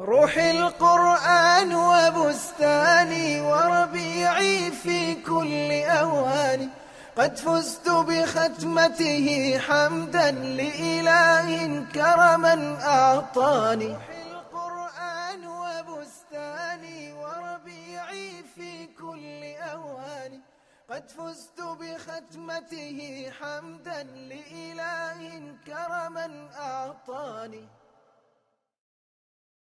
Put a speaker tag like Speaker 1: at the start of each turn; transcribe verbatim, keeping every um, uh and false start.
Speaker 1: روحي القرآن وبستاني وربيعي في كل أواني، قد فزت بختمته حمدا لإله كرما أعطاني. روحي القرآن وبستاني وربيعي في كل أواني، قد فزت بختمته حمدا لإله كرما أعطاني.